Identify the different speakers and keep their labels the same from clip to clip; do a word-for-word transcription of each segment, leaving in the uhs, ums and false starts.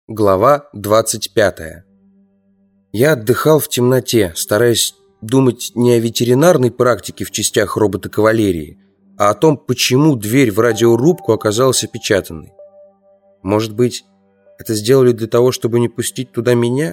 Speaker 1: Глава двадцать пятая. Я отдыхал в темноте, стараясь думать не о ветеринарной практике в частях робота-кавалерии, а о том, почему дверь в радиорубку оказалась опечатанной. Может быть, это сделали для того, чтобы не пустить туда меня?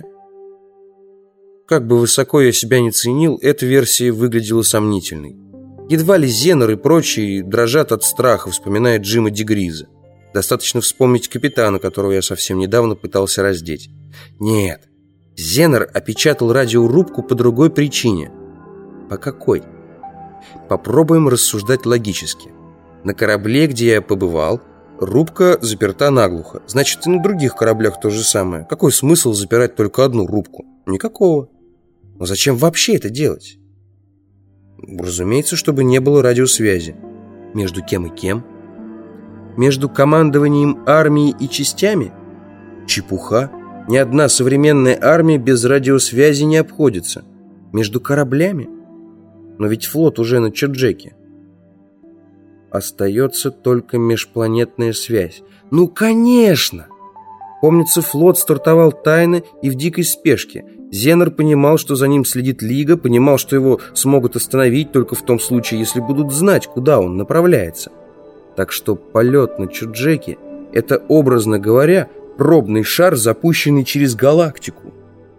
Speaker 1: Как бы высоко я себя не ценил, эта версия выглядела сомнительной. Едва ли Зенер и прочие дрожат от страха, вспоминая Джима Дегриза. Достаточно вспомнить капитана, которого я совсем недавно пытался раздеть. Нет, Зенер опечатал радиорубку по другой причине. По какой? Попробуем рассуждать логически. На корабле, где я побывал, рубка заперта наглухо. Значит, и на других кораблях то же самое. Какой смысл запирать только одну рубку? Никакого. Но зачем вообще это делать? Разумеется, чтобы не было радиосвязи. Между кем и кем? Между командованием армией и частями? Чепуха. Ни одна современная армия без радиосвязи не обходится. Между кораблями? Но ведь флот уже на Черджеке. Остается только межпланетная связь. Ну, конечно! Помнится, флот стартовал тайно и в дикой спешке. Зенер понимал, что за ним следит Лига, понимал, что его смогут остановить только в том случае, если будут знать, куда он направляется. Так что полет на Черджеке – это, образно говоря, пробный шар, запущенный через галактику.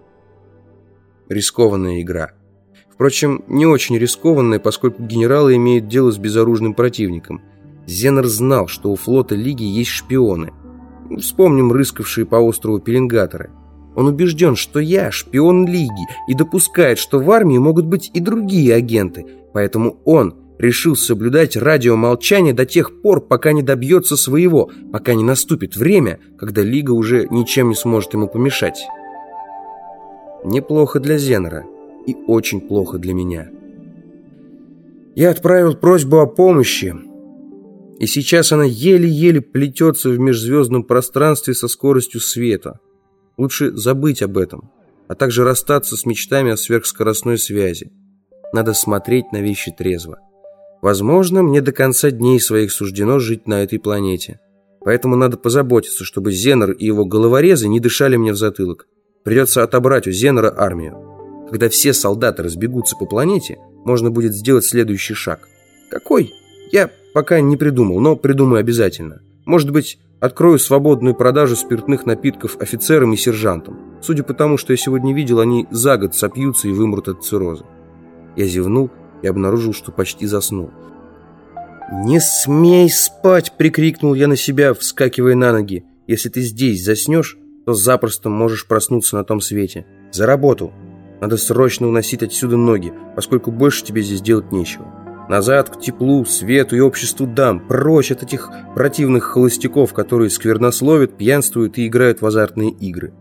Speaker 1: Рискованная игра. Впрочем, не очень рискованная, поскольку генералы имеют дело с безоружным противником. Зенер знал, что у флота Лиги есть шпионы. Вспомним рыскавшие по острову пеленгаторы. Он убежден, что я шпион Лиги и допускает, что в армии могут быть и другие агенты, поэтому он решил соблюдать радиомолчание до тех пор, пока не добьется своего, пока не наступит время, когда Лига уже ничем не сможет ему помешать. Неплохо для Зенера и очень плохо для меня. Я отправил просьбу о помощи, и сейчас она еле-еле плетется в межзвездном пространстве со скоростью света. Лучше забыть об этом, а также расстаться с мечтами о сверхскоростной связи. Надо смотреть на вещи трезво. Возможно, мне до конца дней своих суждено жить на этой планете. Поэтому надо позаботиться, чтобы Зенер и его головорезы не дышали мне в затылок. Придется отобрать у Зенера армию. Когда все солдаты разбегутся по планете, можно будет сделать следующий шаг. Какой? Я пока не придумал, но придумаю обязательно. Может быть, открою свободную продажу спиртных напитков офицерам и сержантам. Судя по тому, что я сегодня видел, они за год сопьются и вымрут от цирроза. Я зевнул и обнаружил, что почти заснул. «Не смей спать!» — прикрикнул я на себя, вскакивая на ноги. «Если ты здесь заснешь, то запросто можешь проснуться на том свете. За работу! Надо срочно уносить отсюда ноги, поскольку больше тебе здесь делать нечего. Назад к теплу, свету и обществу дам, прочь от этих противных холостяков, которые сквернословят, пьянствуют и играют в азартные игры».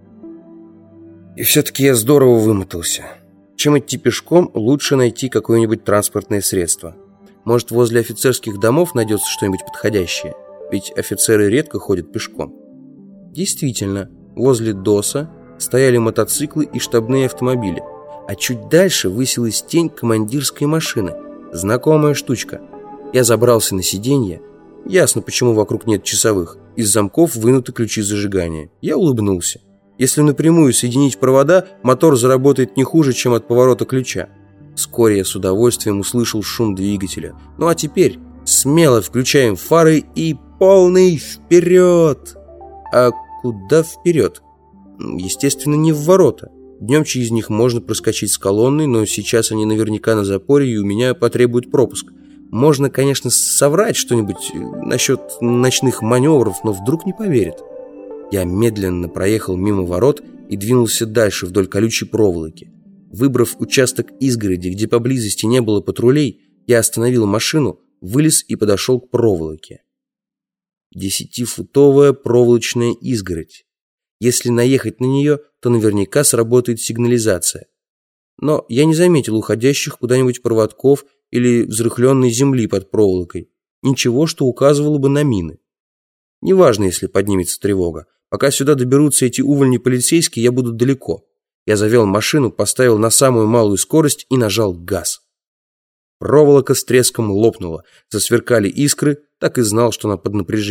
Speaker 1: И все-таки я здорово вымотался. Чем идти пешком, лучше найти какое-нибудь транспортное средство. Может, возле офицерских домов найдется что-нибудь подходящее? Ведь офицеры редко ходят пешком. Действительно, возле ДОСа стояли мотоциклы и штабные автомобили, а чуть дальше высилась тень командирской машины. Знакомая штучка. Я забрался на сиденье. Ясно, почему вокруг нет часовых. Из замков вынуты ключи зажигания. Я улыбнулся. Если напрямую соединить провода, мотор заработает не хуже, чем от поворота ключа. Вскоре я с удовольствием услышал шум двигателя. Ну а теперь смело включаем фары и полный вперед! А куда вперед? Естественно, не в ворота. Днем через них можно проскочить с колонной, но сейчас они наверняка на запоре, и у меня потребуют пропуск. Можно, конечно, соврать что-нибудь насчет ночных маневров, но вдруг не поверят. Я медленно проехал мимо ворот и двинулся дальше вдоль колючей проволоки. Выбрав участок изгороди, где поблизости не было патрулей, я остановил машину, вылез и подошел к проволоке. Десятифутовая проволочная изгородь. Если наехать на нее, то наверняка сработает сигнализация. Но я не заметил уходящих куда-нибудь проводков или взрыхленной земли под проволокой. Ничего, что указывало бы на мины. Неважно, если поднимется тревога. Пока сюда доберутся эти увольни полицейские, я буду далеко. Я завел машину, поставил на самую малую скорость и нажал газ. Проволока с треском лопнула. Засверкали искры, так и знал, что она под напряжением.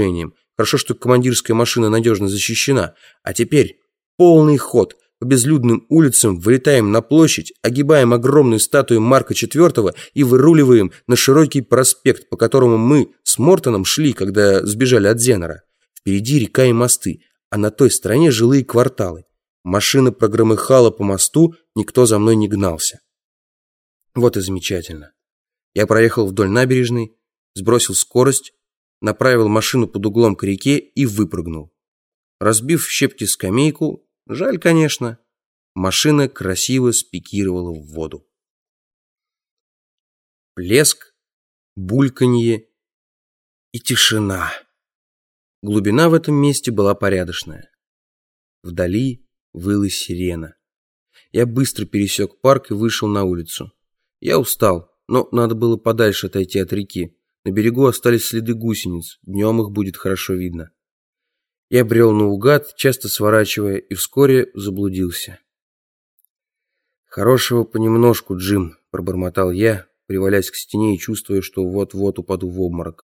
Speaker 1: Хорошо, что командирская машина надежно защищена. А теперь полный ход. По безлюдным улицам вылетаем на площадь, огибаем огромную статую Марка четвёртого и выруливаем на широкий проспект, по которому мы с Мортоном шли, когда сбежали от Зенера. Впереди река и мосты, а на той стороне жилые кварталы. Машина прогромыхала по мосту, никто за мной не гнался. Вот и замечательно. Я проехал вдоль набережной, сбросил скорость, направил машину под углом к реке и выпрыгнул. Разбив в щепки скамейку, жаль, конечно, машина красиво спикировала в воду. Плеск, бульканье и тишина. Глубина в этом месте была порядочная. Вдали выла сирена. Я быстро пересек парк и вышел на улицу. Я устал, но надо было подальше отойти от реки. На берегу остались следы гусениц, днем их будет хорошо видно. Я брел наугад, часто сворачивая, и вскоре заблудился. «Хорошего понемножку, Джим», — пробормотал я, привалясь к стене и чувствуя, что вот-вот упаду в обморок.